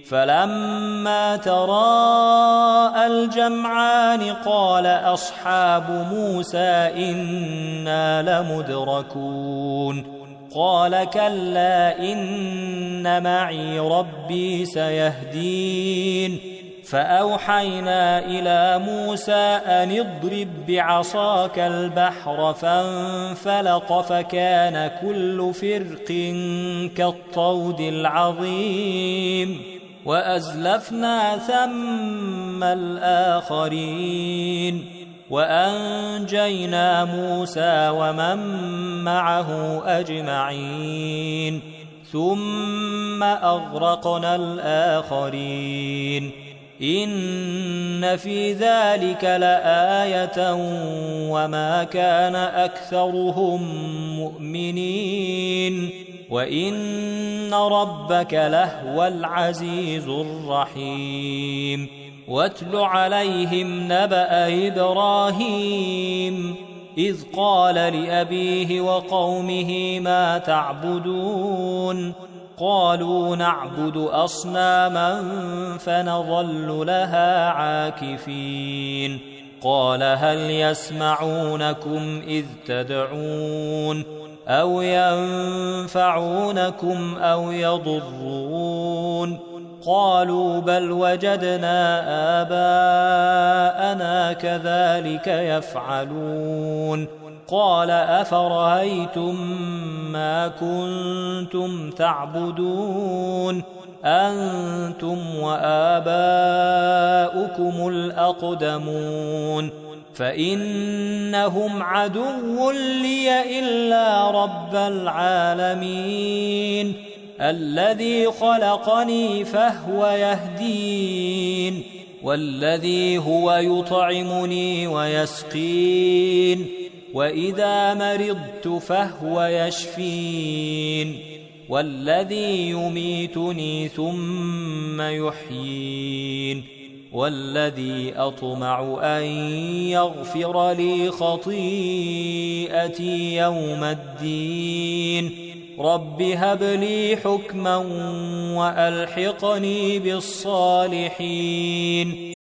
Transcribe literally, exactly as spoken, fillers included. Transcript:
فلما تراءى الجمعان قال أصحاب موسى إنا لمدركون قال كلا إن معي ربي سيهدين فأوحينا إلى موسى أن اضرب بعصاك البحر فانفلق فكان كل فرق كالطود العظيم وأزلفنا ثم الآخرين وأنجينا موسى ومن معه أجمعين ثم أغرقنا الآخرين إن في ذلك لآية وما كان أكثرهم مؤمنين وإن ربك لهو العزيز الرحيم واتل عليهم نبأ إبراهيم إذ قال لأبيه وقومه ما تعبدون قالوا نعبد أصناما فنظل لها عاكفين قال هل يسمعونكم إذ تدعون أو ينفعونكم أو يضرون قالوا بل وجدنا آباءنا كذلك يفعلون قال أفرأيتم ما كنتم تعبدون أنتم وآباؤكم الأقدمون فإنهم عدو لي إلا رب العالمين الذي خلقني فهو يهدين والذي هو يطعمني ويسقين وإذا مرضت فهو يشفين والذي يميتني ثم يحيين والذي أطمع أن يغفر لي خطيئتي يوم الدين رب هب لي حكما وألحقني بالصالحين